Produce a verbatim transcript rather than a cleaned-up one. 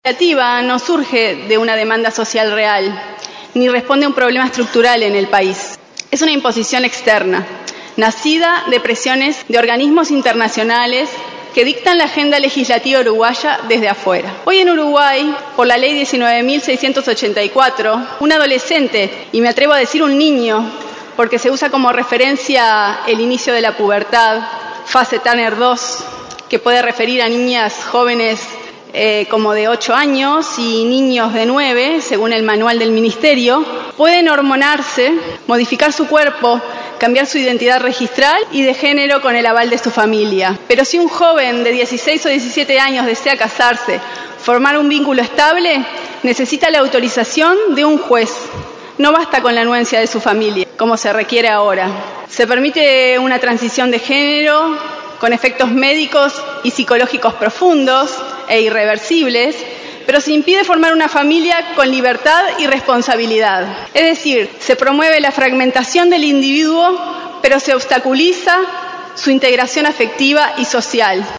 La iniciativa no surge de una demanda social real, ni responde a un problema estructural en el país. Es una imposición externa, nacida de presiones de organismos internacionales que dictan la agenda legislativa uruguaya desde afuera. Hoy en Uruguay, por la ley diecinueve mil seiscientos ochenta y cuatro, un adolescente, y me atrevo a decir un niño, porque se usa como referencia el inicio de la pubertad, fase Tanner dos, que puede referir a niñas jóvenes eh, como de ocho años y niños de nueve, según el manual del Ministerio, pueden hormonarse, modificar su cuerpo, cambiar su identidad registral y de género con el aval de su familia. Pero si un joven de dieciséis o diecisiete años desea casarse, formar un vínculo estable, necesita la autorización de un juez. No basta con la anuencia de su familia, como se requiere ahora. Se permite una transición de género con efectos médicos y psicológicos profundos e irreversibles, pero se impide formar una familia con libertad y responsabilidad. Es decir, se promueve la fragmentación del individuo, pero se obstaculiza su integración afectiva y social.